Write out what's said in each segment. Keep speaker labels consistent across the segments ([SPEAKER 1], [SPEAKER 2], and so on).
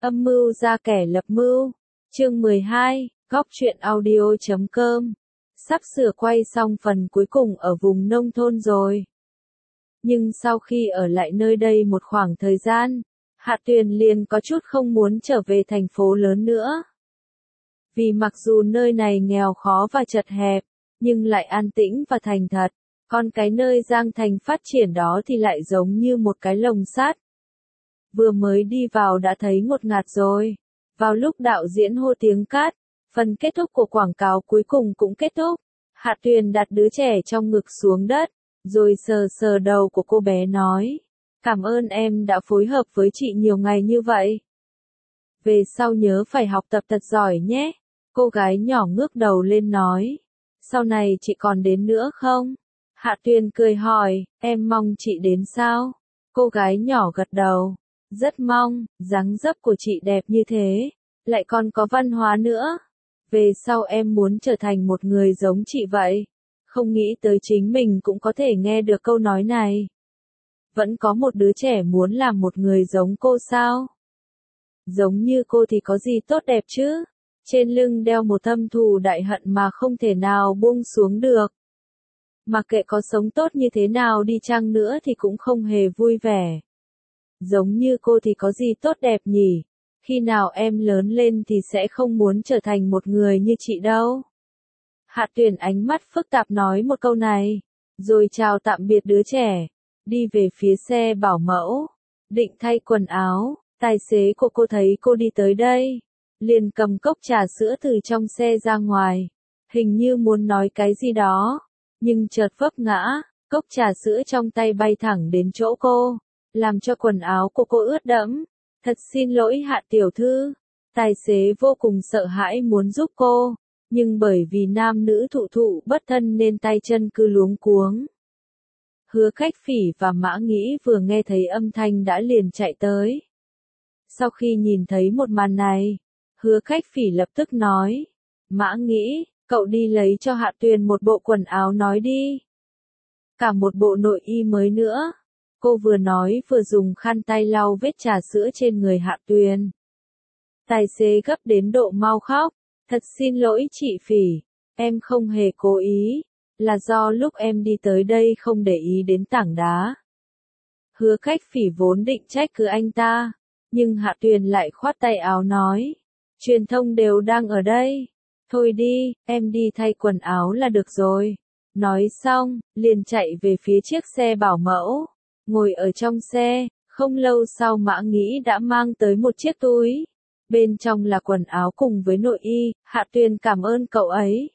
[SPEAKER 1] Âm mưu ra kẻ lập mưu. Chương 12, Góc truyện audio.com. Sắp sửa quay xong phần cuối cùng ở vùng nông thôn rồi. Nhưng sau khi ở lại nơi đây một khoảng thời gian, Hạ Tuyền liền có chút không muốn trở về thành phố lớn nữa. Vì mặc dù nơi này nghèo khó và chật hẹp, nhưng lại an tĩnh và thành thật, còn cái nơi Giang Thành phát triển đó thì lại giống như một cái lồng sắt. Vừa mới đi vào đã thấy ngột ngạt rồi. Vào lúc đạo diễn hô tiếng cắt, phần kết thúc của quảng cáo cuối cùng cũng kết thúc. Hạ Tuyền đặt đứa trẻ trong ngực xuống đất, rồi sờ sờ đầu của cô bé nói, cảm ơn em đã phối hợp với chị nhiều ngày như vậy. Về sau nhớ phải học tập thật giỏi nhé. Cô gái nhỏ ngước đầu lên nói, sau này chị còn đến nữa không? Hạ Tuyền cười hỏi, em mong chị đến sao? Cô gái nhỏ gật đầu, rất mong, dáng dấp của chị đẹp như thế, lại còn có văn hóa nữa. Về sau em muốn trở thành một người giống chị vậy. Không nghĩ tới chính mình cũng có thể nghe được câu nói này. Vẫn có một đứa trẻ muốn làm một người giống cô sao? Giống như cô thì có gì tốt đẹp chứ? Trên lưng đeo một thâm thù đại hận mà không thể nào buông xuống được. Mặc kệ có sống tốt như thế nào đi chăng nữa thì cũng không hề vui vẻ. Giống như cô thì có gì tốt đẹp nhỉ? Khi nào em lớn lên thì sẽ không muốn trở thành một người như chị đâu. Hạ Tuyền ánh mắt phức tạp nói một câu này, rồi chào tạm biệt đứa trẻ, đi về phía xe bảo mẫu, định thay quần áo. Tài xế của cô thấy cô đi tới đây, liền cầm cốc trà sữa từ trong xe ra ngoài, hình như muốn nói cái gì đó, nhưng chợt vấp ngã, cốc trà sữa trong tay bay thẳng đến chỗ cô, làm cho quần áo của cô ướt đẫm. Thật xin lỗi Hạ tiểu thư. Tài xế vô cùng sợ hãi muốn giúp cô, nhưng bởi vì nam nữ thụ thụ bất thân nên tay chân cứ luống cuống. Hứa Khách Phỉ và Mã Nghĩ vừa nghe thấy âm thanh đã liền chạy tới. Sau khi nhìn thấy một màn này, Hứa Khách Phỉ lập tức nói, Mã Nghĩ, cậu đi lấy cho Hạ Tuyền một bộ quần áo nói đi. Cả một bộ nội y mới nữa. Cô vừa nói vừa dùng khăn tay lau vết trà sữa trên người Hạ Tuyền. Tài xế gấp đến độ mau khóc, thật xin lỗi chị Phỉ, em không hề cố ý, là do lúc em đi tới đây không để ý đến tảng đá. Hứa Khách Phỉ vốn định trách cứ anh ta, nhưng Hạ Tuyền lại khoát tay áo nói, truyền thông đều đang ở đây, thôi đi, em đi thay quần áo là được rồi. Nói xong, liền chạy về phía chiếc xe bảo mẫu. Ngồi ở trong xe, không lâu sau Mã Nghĩ đã mang tới một chiếc túi. Bên trong là quần áo cùng với nội y. Hạ Tuyền cảm ơn cậu ấy.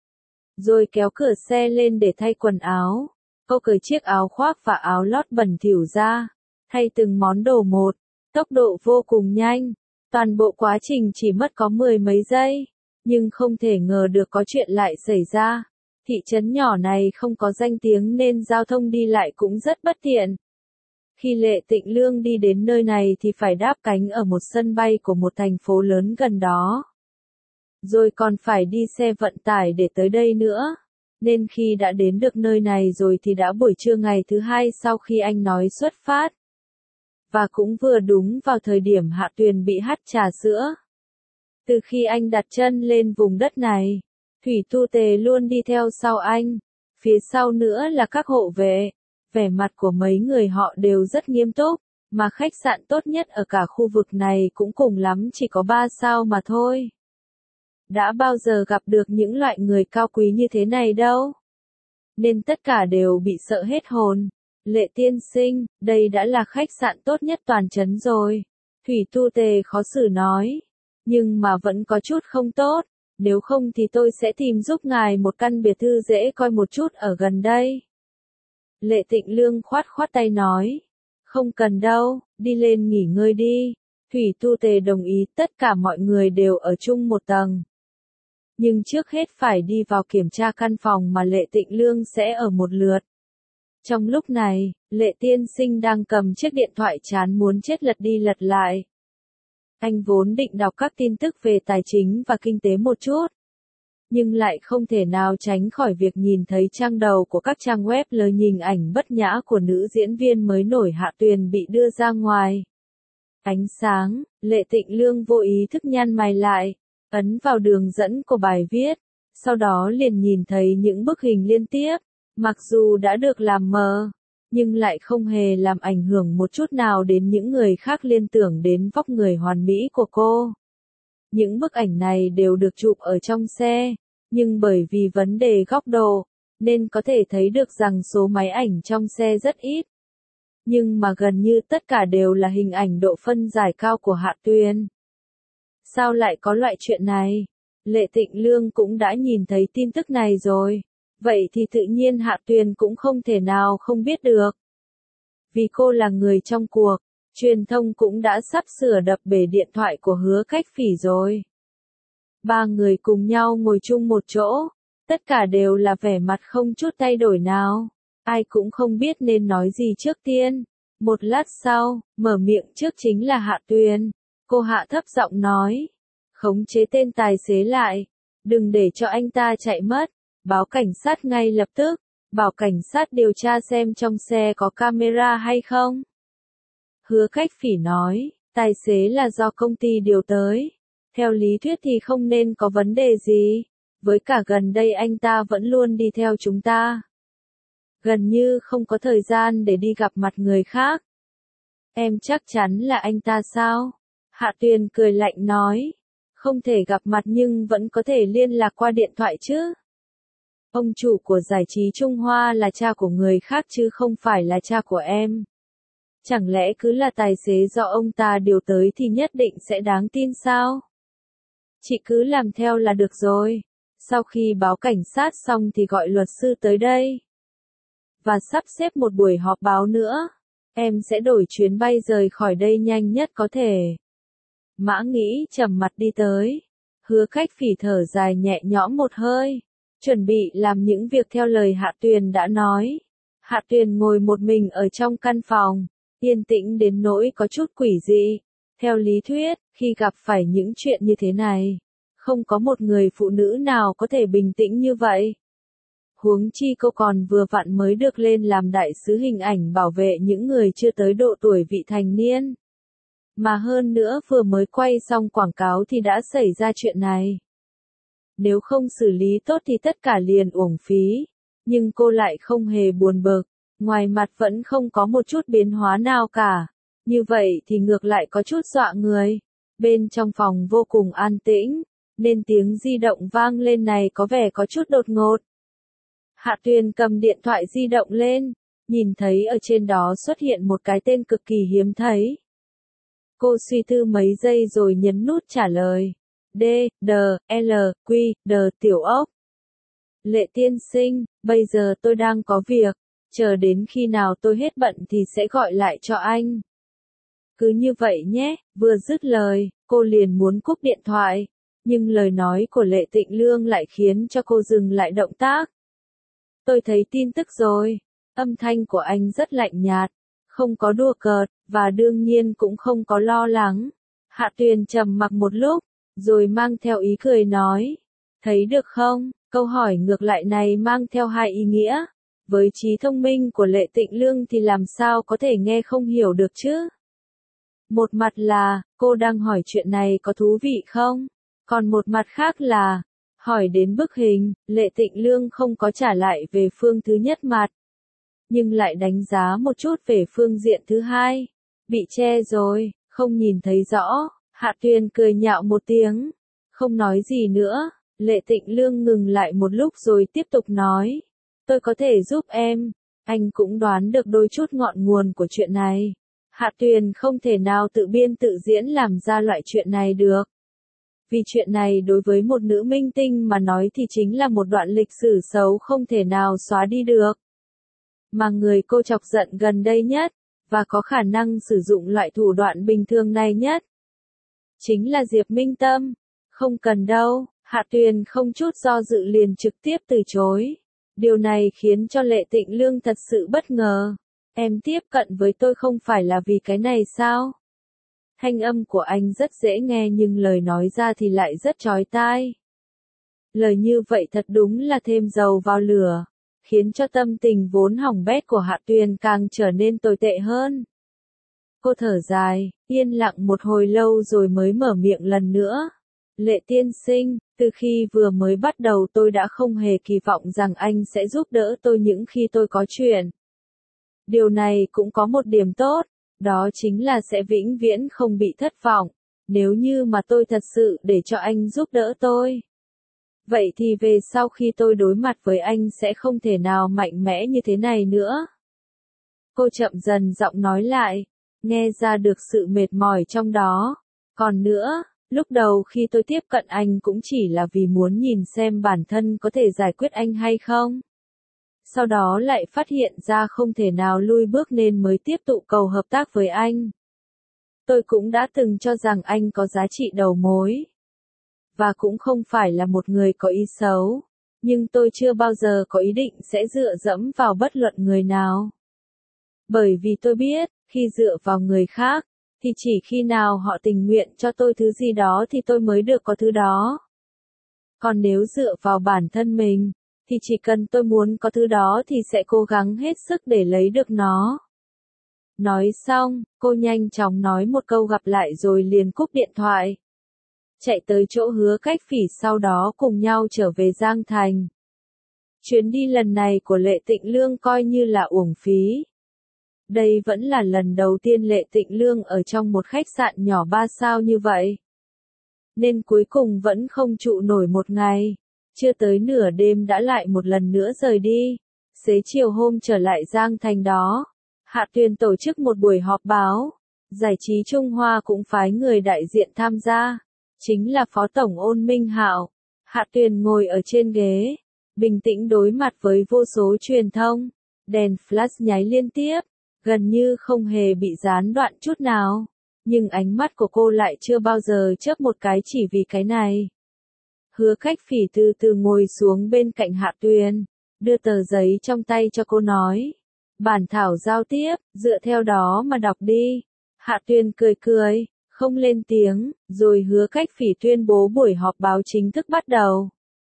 [SPEAKER 1] Rồi kéo cửa xe lên để thay quần áo. Cô cởi chiếc áo khoác và áo lót bẩn thỉu ra, thay từng món đồ một, tốc độ vô cùng nhanh. Toàn bộ quá trình chỉ mất có 10 mấy giây, nhưng không thể ngờ được có chuyện lại xảy ra. Thị trấn nhỏ này không có danh tiếng nên giao thông đi lại cũng rất bất tiện. Khi Lệ Tịnh Lương đi đến nơi này thì phải đáp cánh ở một sân bay của một thành phố lớn gần đó. Rồi còn phải đi xe vận tải để tới đây nữa. Nên khi đã đến được nơi này rồi thì đã buổi trưa ngày thứ hai sau khi anh nói xuất phát. Và cũng vừa đúng vào thời điểm Hạ Tuyền bị hắt trà sữa. Từ khi anh đặt chân lên vùng đất này, Thủy Tu Tề luôn đi theo sau anh. Phía sau nữa là các hộ vệ. Vẻ mặt của mấy người họ đều rất nghiêm túc, mà khách sạn tốt nhất ở cả khu vực này cũng cùng lắm chỉ có 3 sao mà thôi. Đã bao giờ gặp được những loại người cao quý như thế này đâu. Nên tất cả đều bị sợ hết hồn. Lệ tiên sinh, đây đã là khách sạn tốt nhất toàn trấn rồi. Thủy Tu Tề khó xử nói. Nhưng mà vẫn có chút không tốt. Nếu không thì tôi sẽ tìm giúp ngài một căn biệt thư dễ coi một chút ở gần đây. Lệ Tịnh Lương khoát khoát tay nói. Không cần đâu, đi lên nghỉ ngơi đi. Thủy Tu Tề đồng ý, tất cả mọi người đều ở chung một tầng. Nhưng trước hết phải đi vào kiểm tra căn phòng mà Lệ Tịnh Lương sẽ ở một lượt. Trong lúc này, Lệ tiên sinh đang cầm chiếc điện thoại chán muốn chết lật đi lật lại. Anh vốn định đọc các tin tức về tài chính và kinh tế một chút. Nhưng lại không thể nào tránh khỏi việc nhìn thấy trang đầu của các trang web lời hình ảnh bất nhã của nữ diễn viên mới nổi Hạ Tuyền bị đưa ra ngoài. Ánh sáng, Lệ Tịnh Lương vô ý thức nhăn mày lại, ấn vào đường dẫn của bài viết, sau đó liền nhìn thấy những bức hình liên tiếp, mặc dù đã được làm mờ, nhưng lại không hề làm ảnh hưởng một chút nào đến những người khác liên tưởng đến vóc người hoàn mỹ của cô. Những bức ảnh này đều được chụp ở trong xe, nhưng bởi vì vấn đề góc độ, nên có thể thấy được rằng số máy ảnh trong xe rất ít. Nhưng mà gần như tất cả đều là hình ảnh độ phân giải cao của Hạ Tuyền. Sao lại có loại chuyện này? Lệ Tịnh Lương cũng đã nhìn thấy tin tức này rồi. Vậy thì tự nhiên Hạ Tuyền cũng không thể nào không biết được. Vì cô là người trong cuộc, truyền thông cũng đã sắp sửa đập bể điện thoại của Hứa Cách Phỉ rồi. Ba người cùng nhau ngồi chung một chỗ, tất cả đều là vẻ mặt không chút thay đổi nào. Ai cũng không biết nên nói gì trước tiên. Một lát sau, mở miệng trước chính là Hạ Tuyền. Cô hạ thấp giọng nói. Khống chế tên tài xế lại. Đừng để cho anh ta chạy mất. Báo cảnh sát ngay lập tức. Bảo cảnh sát điều tra xem trong xe có camera hay không. Hứa Cách Phỉ nói. Tài xế là do công ty điều tới. Theo lý thuyết thì không nên có vấn đề gì. Với cả gần đây anh ta vẫn luôn đi theo chúng ta. Gần như không có thời gian để đi gặp mặt người khác. Em chắc chắn là anh ta sao? Hạ Tuyền cười lạnh nói. Không thể gặp mặt nhưng vẫn có thể liên lạc qua điện thoại chứ. Ông chủ của giải trí Trung Hoa là cha của người khác chứ không phải là cha của em. Chẳng lẽ cứ là tài xế do ông ta điều tới thì nhất định sẽ đáng tin sao? Chị cứ làm theo là được rồi. Sau khi báo cảnh sát xong thì gọi luật sư tới đây. Và sắp xếp một buổi họp báo nữa. Em sẽ đổi chuyến bay rời khỏi đây nhanh nhất có thể. Mã Nghĩ trầm mặt đi tới. Hứa Cách Phỉ thở dài nhẹ nhõm một hơi. Chuẩn bị làm những việc theo lời Hạ Tuyền đã nói. Hạ Tuyền ngồi một mình ở trong căn phòng. Yên tĩnh đến nỗi có chút quỷ dị. Theo lý thuyết, khi gặp phải những chuyện như thế này, không có một người phụ nữ nào có thể bình tĩnh như vậy. Huống chi cô còn vừa vặn mới được lên làm đại sứ hình ảnh bảo vệ những người chưa tới độ tuổi vị thành niên. Mà hơn nữa vừa mới quay xong quảng cáo thì đã xảy ra chuyện này. Nếu không xử lý tốt thì tất cả liền uổng phí. Nhưng cô lại không hề buồn bực, ngoài mặt vẫn không có một chút biến hóa nào cả. Như vậy thì ngược lại có chút dọa người. Bên trong phòng vô cùng an tĩnh, nên tiếng di động vang lên này có vẻ có chút đột ngột. Hạ Tuyền cầm điện thoại di động lên, nhìn thấy ở trên đó xuất hiện một cái tên cực kỳ hiếm thấy. Cô suy tư mấy giây rồi nhấn nút trả lời. D, D, L, Q, D tiểu ốc. Lệ tiên sinh, bây giờ tôi đang có việc, chờ đến khi nào tôi hết bận thì sẽ gọi lại cho anh. Cứ như vậy nhé, vừa dứt lời, cô liền muốn cúp điện thoại, nhưng lời nói của Lệ Tịnh Lương lại khiến cho cô dừng lại động tác. Tôi thấy tin tức rồi, âm thanh của anh rất lạnh nhạt, không có đùa cợt, và đương nhiên cũng không có lo lắng. Hạ Tuyền trầm mặc một lúc, rồi mang theo ý cười nói, thấy được không, câu hỏi ngược lại này mang theo hai ý nghĩa. Với trí thông minh của Lệ Tịnh Lương thì làm sao có thể nghe không hiểu được chứ? Một mặt là, cô đang hỏi chuyện này có thú vị không? Còn một mặt khác là, hỏi đến bức hình, Lệ Tịnh Lương không có trả lại về phương thứ nhất mặt. Nhưng lại đánh giá một chút về phương diện thứ hai. Bị che rồi, không nhìn thấy rõ. Hạ Tuyền cười nhạo một tiếng. Không nói gì nữa. Lệ Tịnh Lương ngừng lại một lúc rồi tiếp tục nói. Tôi có thể giúp em. Anh cũng đoán được đôi chút ngọn nguồn của chuyện này. Hạ Tuyền không thể nào tự biên tự diễn làm ra loại chuyện này được. Vì chuyện này đối với một nữ minh tinh mà nói thì chính là một đoạn lịch sử xấu không thể nào xóa đi được. Mà người cô chọc giận gần đây nhất, và có khả năng sử dụng loại thủ đoạn bình thường này nhất, chính là Diệp Minh Tâm. Không cần đâu, Hạ Tuyền không chút do dự liền trực tiếp từ chối. Điều này khiến cho Lệ Tịnh Lương thật sự bất ngờ. Em tiếp cận với tôi không phải là vì cái này sao? Thanh âm của anh rất dễ nghe nhưng lời nói ra thì lại rất chói tai. Lời như vậy thật đúng là thêm dầu vào lửa, khiến cho tâm tình vốn hỏng bét của Hạ Tuyền càng trở nên tồi tệ hơn. Cô thở dài, Yên lặng một hồi lâu rồi mới mở miệng lần nữa. Lệ tiên sinh, từ khi vừa mới bắt đầu tôi đã không hề kỳ vọng rằng anh sẽ giúp đỡ tôi những khi tôi có chuyện. Điều này cũng có một điểm tốt, đó chính là sẽ vĩnh viễn không bị thất vọng, nếu như mà tôi thật sự để cho anh giúp đỡ tôi. Vậy thì về sau khi tôi đối mặt với anh sẽ không thể nào mạnh mẽ như thế này nữa. Cô chậm dần giọng nói lại, nghe ra được sự mệt mỏi trong đó. Còn nữa, lúc đầu khi tôi tiếp cận anh cũng chỉ là vì muốn nhìn xem bản thân có thể giải quyết anh hay không. Sau đó lại phát hiện ra không thể nào lui bước nên mới tiếp tục cầu hợp tác với anh. Tôi cũng đã từng cho rằng anh có giá trị đầu mối. Và cũng không phải là một người có ý xấu. Nhưng tôi chưa bao giờ có ý định sẽ dựa dẫm vào bất luận người nào. Bởi vì tôi biết, khi dựa vào người khác, thì chỉ khi nào họ tình nguyện cho tôi thứ gì đó thì tôi mới được có thứ đó. Còn nếu dựa vào bản thân mình, thì chỉ cần tôi muốn có thứ đó thì sẽ cố gắng hết sức để lấy được nó. Nói xong, cô nhanh chóng nói một câu gặp lại rồi liền cúp điện thoại. Chạy tới chỗ Hứa Cách Phỉ sau đó cùng nhau trở về Giang Thành. Chuyến đi lần này của Lệ Tịnh Lương coi như là uổng phí. Đây vẫn là lần đầu tiên Lệ Tịnh Lương ở trong một khách sạn nhỏ 3 sao như vậy. Nên cuối cùng vẫn không trụ nổi một ngày. Chưa tới nửa đêm đã lại một lần nữa rời đi. Xế chiều hôm trở lại Giang Thành đó, Hạ Tuyền tổ chức một buổi họp báo. Giải trí Trung Hoa cũng phái người đại diện tham gia. Chính là Phó Tổng Ôn Minh Hạo. Hạ Tuyền ngồi ở trên ghế, bình tĩnh đối mặt với vô số truyền thông. Đèn flash nháy liên tiếp, gần như không hề bị gián đoạn chút nào. Nhưng ánh mắt của cô lại chưa bao giờ chớp một cái chỉ vì cái này. Hứa Cách Phỉ từ từ ngồi xuống bên cạnh Hạ Tuyền, đưa tờ giấy trong tay cho cô nói. Bản thảo giao tiếp, dựa theo đó mà đọc đi. Hạ Tuyền cười cười, không lên tiếng, rồi Hứa Cách Phỉ tuyên bố buổi họp báo chính thức bắt đầu.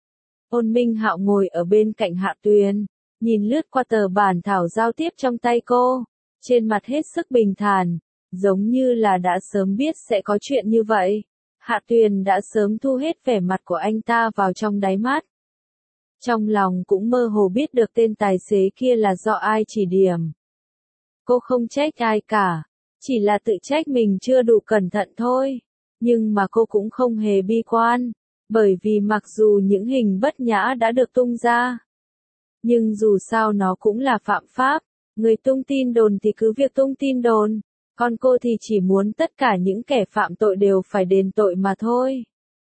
[SPEAKER 1] Ôn Minh Hạo ngồi ở bên cạnh Hạ Tuyền, nhìn lướt qua tờ bản thảo giao tiếp trong tay cô, trên mặt hết sức bình thản, giống như là đã sớm biết sẽ có chuyện như vậy. Hạ Tuyền đã sớm thu hết vẻ mặt của anh ta vào trong đáy mắt. Trong lòng cũng mơ hồ biết được tên tài xế kia là do ai chỉ điểm. Cô không trách ai cả, chỉ là tự trách mình chưa đủ cẩn thận thôi. Nhưng mà cô cũng không hề bi quan, bởi vì mặc dù những hình bất nhã đã được tung ra, nhưng dù sao nó cũng là phạm pháp. Người tung tin đồn thì cứ việc tung tin đồn, còn cô thì chỉ muốn tất cả những kẻ phạm tội đều phải đền tội mà thôi.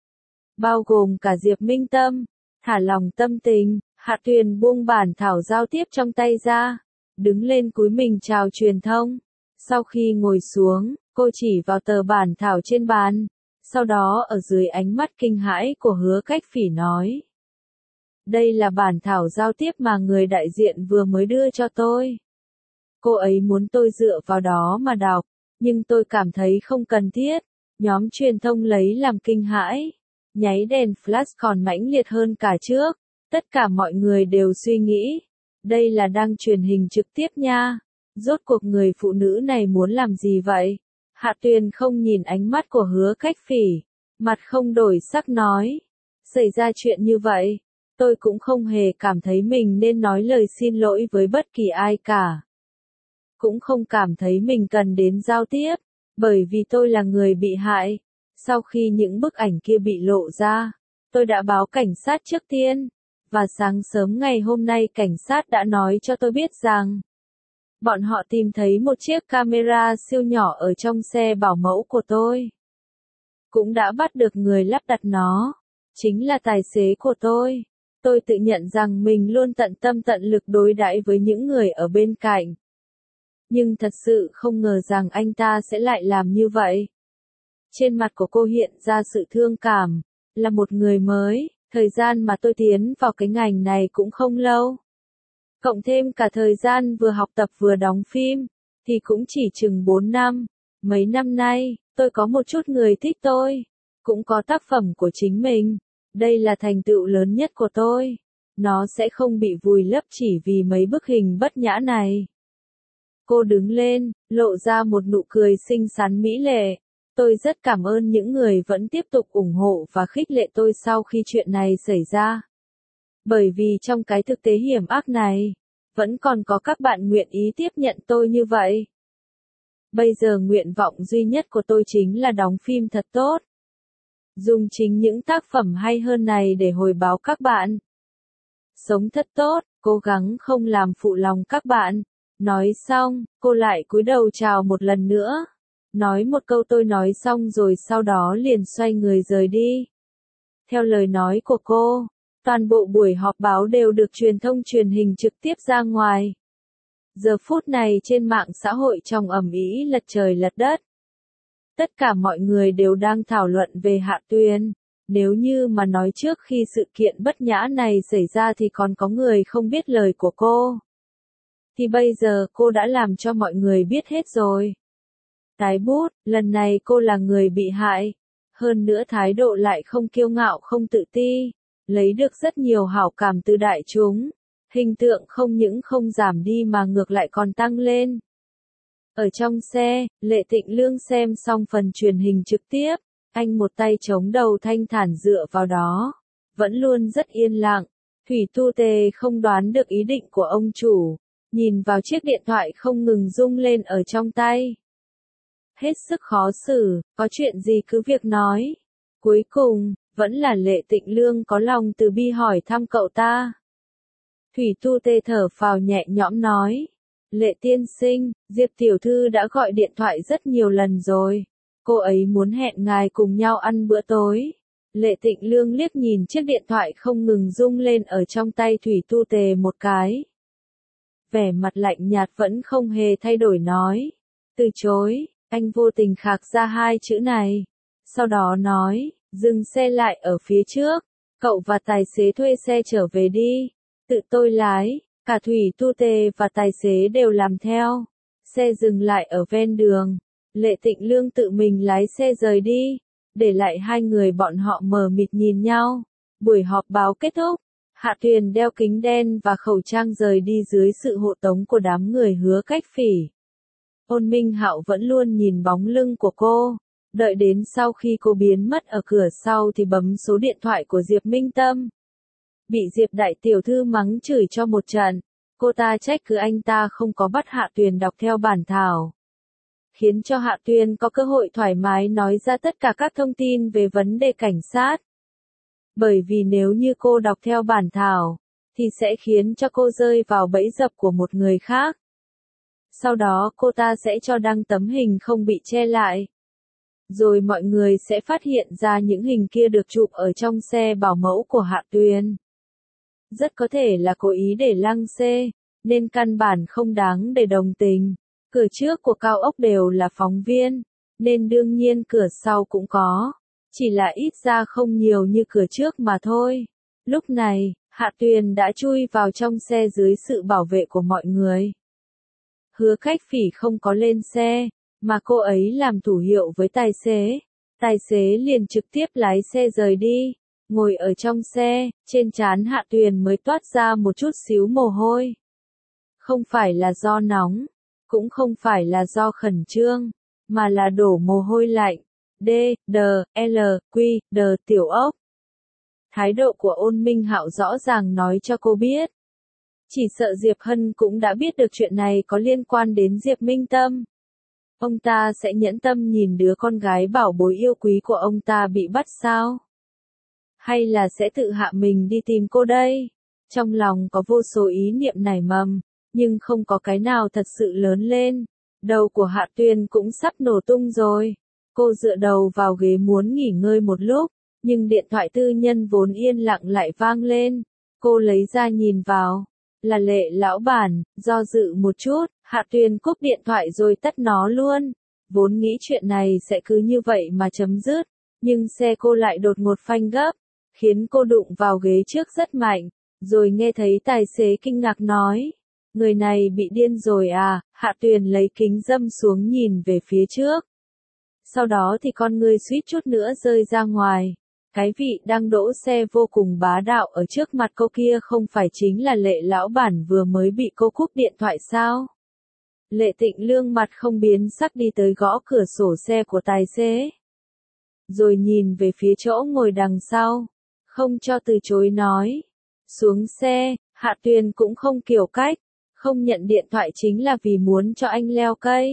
[SPEAKER 1] Bao gồm cả Diệp Minh Tâm. Thả lòng tâm tình, Hạ Tuyền buông bản thảo giao tiếp trong tay ra, đứng lên cúi mình chào truyền thông. Sau khi ngồi xuống, cô chỉ vào tờ bản thảo trên bàn, sau đó ở dưới ánh mắt kinh hãi của Hứa Cách Phỉ nói. Đây là bản thảo giao tiếp mà người đại diện vừa mới đưa cho tôi. Cô ấy muốn tôi dựa vào đó mà đọc, nhưng tôi cảm thấy không cần thiết. Nhóm truyền thông lấy làm kinh hãi. Nháy đèn flash còn mãnh liệt hơn cả trước. Tất cả mọi người đều suy nghĩ. Đây là đang truyền hình trực tiếp nha. Rốt cuộc người phụ nữ này muốn làm gì vậy? Hạ Tuyền không nhìn ánh mắt của Hứa Cách Phỉ. Mặt không đổi sắc nói. Xảy ra chuyện như vậy. Tôi cũng không hề cảm thấy mình nên nói lời xin lỗi với bất kỳ ai cả. Cũng không cảm thấy mình cần đến giao tiếp. Bởi vì tôi là người bị hại. Sau khi những bức ảnh kia bị lộ ra, tôi đã báo cảnh sát trước tiên, và sáng sớm ngày hôm nay cảnh sát đã nói cho tôi biết rằng bọn họ tìm thấy một chiếc camera siêu nhỏ ở trong xe bảo mẫu của tôi. Cũng đã bắt được người lắp đặt nó, chính là tài xế của tôi. Tôi tự nhận rằng mình luôn tận tâm tận lực đối đãi với những người ở bên cạnh. Nhưng thật sự không ngờ rằng anh ta sẽ lại làm như vậy. Trên mặt của cô hiện ra sự thương cảm, là một người mới, thời gian mà tôi tiến vào cái ngành này cũng không lâu. Cộng thêm cả thời gian vừa học tập vừa đóng phim, thì cũng chỉ chừng 4 năm. Mấy năm nay, tôi có một chút người thích tôi, cũng có tác phẩm của chính mình. Đây là thành tựu lớn nhất của tôi. Nó sẽ không bị vùi lấp chỉ vì mấy bức hình bất nhã này. Cô đứng lên, lộ ra một nụ cười xinh xắn mỹ lệ. Tôi rất cảm ơn những người vẫn tiếp tục ủng hộ và khích lệ tôi sau khi chuyện này xảy ra. Bởi vì trong cái thực tế hiểm ác này, vẫn còn có các bạn nguyện ý tiếp nhận tôi như vậy. Bây giờ nguyện vọng duy nhất của tôi chính là đóng phim thật tốt. Dùng chính những tác phẩm hay hơn này để hồi báo các bạn. Sống thật tốt, cố gắng không làm phụ lòng các bạn. Nói xong, cô lại cúi đầu chào một lần nữa. Nói một câu tôi nói xong rồi sau đó liền xoay người rời đi. Theo lời nói của cô, toàn bộ buổi họp báo đều được truyền thông truyền hình trực tiếp ra ngoài. Giờ phút này trên mạng xã hội trong ầm ĩ lật trời lật đất. Tất cả mọi người đều đang thảo luận về Hạ Tuyền. Nếu như mà nói trước khi sự kiện bất nhã này xảy ra thì còn có người không biết lời của cô. Thì bây giờ cô đã làm cho mọi người biết hết rồi. Tái bút, lần này cô là người bị hại. Hơn nữa thái độ lại không kiêu ngạo không tự ti. Lấy được rất nhiều hảo cảm từ đại chúng. Hình tượng không những không giảm đi mà ngược lại còn tăng lên. Ở trong xe, Lệ Tịnh Lương xem xong phần truyền hình trực tiếp. Anh một tay chống đầu thanh thản dựa vào đó. Vẫn luôn rất yên lặng. Thủy Tu Tề không đoán được ý định của ông chủ. Nhìn vào chiếc điện thoại không ngừng rung lên ở trong tay. Hết sức khó xử, có chuyện gì cứ việc nói. Cuối cùng, vẫn là Lệ Tịnh Lương có lòng từ bi hỏi thăm cậu ta. Thủy Tu Tê thở phào nhẹ nhõm nói. Lệ tiên sinh, Diệp tiểu thư đã gọi điện thoại rất nhiều lần rồi. Cô ấy muốn hẹn ngài cùng nhau ăn bữa tối. Lệ Tịnh Lương liếc nhìn chiếc điện thoại không ngừng rung lên ở trong tay Thủy Tu Tề một cái. Vẻ mặt lạnh nhạt vẫn không hề thay đổi nói. Từ chối, anh vô tình khạc ra hai chữ này. Sau đó nói, dừng xe lại ở phía trước. Cậu và tài xế thuê xe trở về đi. Tự tôi lái, cả Thủy Tu Tề và tài xế đều làm theo. Xe dừng lại ở ven đường. Lệ Tịnh Lương tự mình lái xe rời đi. Để lại hai người bọn họ mờ mịt nhìn nhau. Buổi họp báo kết thúc. Hạ Tuyền đeo kính đen và khẩu trang rời đi dưới sự hộ tống của đám người Hứa Cách Phỉ. Ôn Minh Hạo vẫn luôn nhìn bóng lưng của cô. Đợi đến sau khi cô biến mất ở cửa sau thì bấm số điện thoại của Diệp Minh Tâm. Bị Diệp đại tiểu thư mắng chửi cho một trận. Cô ta trách cứ anh ta không có bắt Hạ Tuyền đọc theo bản thảo. Khiến cho Hạ Tuyền có cơ hội thoải mái nói ra tất cả các thông tin về vấn đề cảnh sát. Bởi vì nếu như cô đọc theo bản thảo, thì sẽ khiến cho cô rơi vào bẫy dập của một người khác. Sau đó cô ta sẽ cho đăng tấm hình không bị che lại. Rồi mọi người sẽ phát hiện ra những hình kia được chụp ở trong xe bảo mẫu của Hạ Tuyền. Rất có thể là cố ý để lăng xê, nên căn bản không đáng để đồng tình. Cửa trước của cao ốc đều là phóng viên, nên đương nhiên cửa sau cũng có. Chỉ là ít ra không nhiều như cửa trước mà thôi. Lúc này, Hạ Tuyền đã chui vào trong xe dưới sự bảo vệ của mọi người. Hứa Cách Phỉ không có lên xe, mà cô ấy làm thủ hiệu với tài xế. Tài xế liền trực tiếp lái xe rời đi. Ngồi ở trong xe, trên trán Hạ Tuyền mới toát ra một chút xíu mồ hôi. Không phải là do nóng, cũng không phải là do khẩn trương, mà là đổ mồ hôi lạnh. D, D, L, Q, D tiểu ốc. Thái độ của Ôn Minh Hạo rõ ràng nói cho cô biết. Chỉ sợ Diệp Hân cũng đã biết được chuyện này có liên quan đến Diệp Minh Tâm. Ông ta sẽ nhẫn tâm nhìn đứa con gái bảo bối yêu quý của ông ta bị bắt sao? Hay là sẽ tự hạ mình đi tìm cô đây? Trong lòng có vô số ý niệm nảy mầm, nhưng không có cái nào thật sự lớn lên. Đầu của Hạ Tuyền cũng sắp nổ tung rồi. Cô dựa đầu vào ghế muốn nghỉ ngơi một lúc, nhưng điện thoại tư nhân vốn yên lặng lại vang lên. Cô lấy ra nhìn vào. Là Lệ lão bản, do dự một chút, Hạ Tuyền cúp điện thoại rồi tắt nó luôn. Vốn nghĩ chuyện này sẽ cứ như vậy mà chấm dứt, nhưng xe cô lại đột ngột phanh gấp, khiến cô đụng vào ghế trước rất mạnh, rồi nghe thấy tài xế kinh ngạc nói. Người này bị điên rồi à? Hạ Tuyền lấy kính râm xuống nhìn về phía trước. Sau đó thì con người suýt chút nữa rơi ra ngoài. Cái vị đang đỗ xe vô cùng bá đạo ở trước mặt cô kia không phải chính là Lệ lão bản vừa mới bị cô cúp điện thoại sao? Lệ Tịnh Lương mặt không biến sắc đi tới gõ cửa sổ xe của tài xế. Rồi nhìn về phía chỗ ngồi đằng sau. Không cho từ chối nói. Xuống xe, Hạ Tuyền cũng không kiểu cách. Không nhận điện thoại chính là vì muốn cho anh leo cây.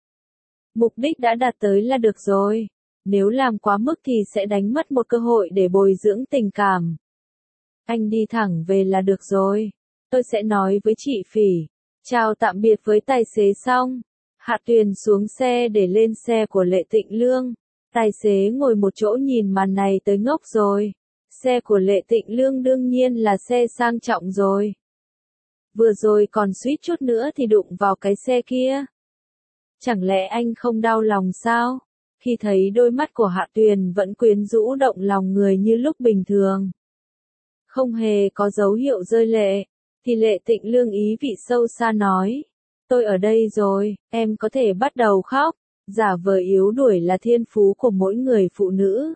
[SPEAKER 1] Mục đích đã đạt tới là được rồi. Nếu làm quá mức thì sẽ đánh mất một cơ hội để bồi dưỡng tình cảm. Anh đi thẳng về là được rồi. Tôi sẽ nói với chị Phỉ. Chào tạm biệt với tài xế xong. Hạ Tuyền xuống xe để lên xe của Lệ Tịnh Lương. Tài xế ngồi một chỗ nhìn màn này tới ngốc rồi. Xe của Lệ Tịnh Lương đương nhiên là xe sang trọng rồi. Vừa rồi còn suýt chút nữa thì đụng vào cái xe kia. Chẳng lẽ anh không đau lòng sao? Khi thấy đôi mắt của Hạ Tuyền vẫn quyến rũ động lòng người như lúc bình thường. Không hề có dấu hiệu rơi lệ, thì Lệ Tịnh Lương ý vị sâu xa nói. Tôi ở đây rồi, em có thể bắt đầu khóc. Giả vờ yếu đuổi là thiên phú của mỗi người phụ nữ.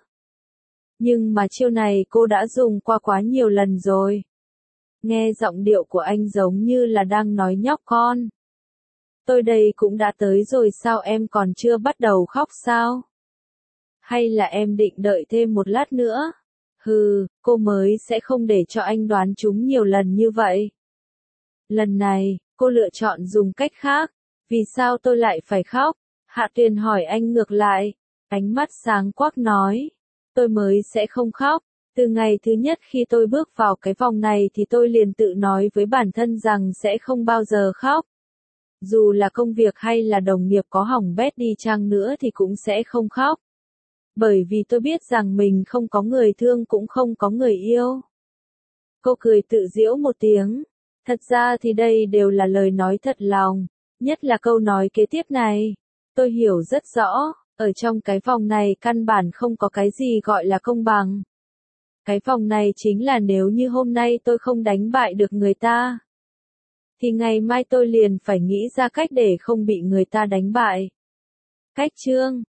[SPEAKER 1] Nhưng mà chiêu này cô đã dùng qua quá nhiều lần rồi. Nghe giọng điệu của anh giống như là đang nói nhóc con. Tôi đây cũng đã tới rồi sao em còn chưa bắt đầu khóc sao? Hay là em định đợi thêm một lát nữa? Hừ, cô mới sẽ không để cho anh đoán trúng nhiều lần như vậy. Lần này, cô lựa chọn dùng cách khác. Vì sao tôi lại phải khóc? Hạ Tuyền hỏi anh ngược lại. Ánh mắt sáng quắc nói. Tôi mới sẽ không khóc. Từ ngày thứ nhất khi tôi bước vào cái vòng này thì tôi liền tự nói với bản thân rằng sẽ không bao giờ khóc. Dù là công việc hay là đồng nghiệp có hỏng bét đi chăng nữa thì cũng sẽ không khóc. Bởi vì tôi biết rằng mình không có người thương cũng không có người yêu. Cô cười tự giễu một tiếng. Thật ra thì đây đều là lời nói thật lòng. Nhất là câu nói kế tiếp này. Tôi hiểu rất rõ, ở trong cái vòng này căn bản không có cái gì gọi là công bằng. Cái vòng này chính là nếu như hôm nay tôi không đánh bại được người ta, thì ngày mai tôi liền phải nghĩ ra cách để không bị người ta đánh bại. Cách chương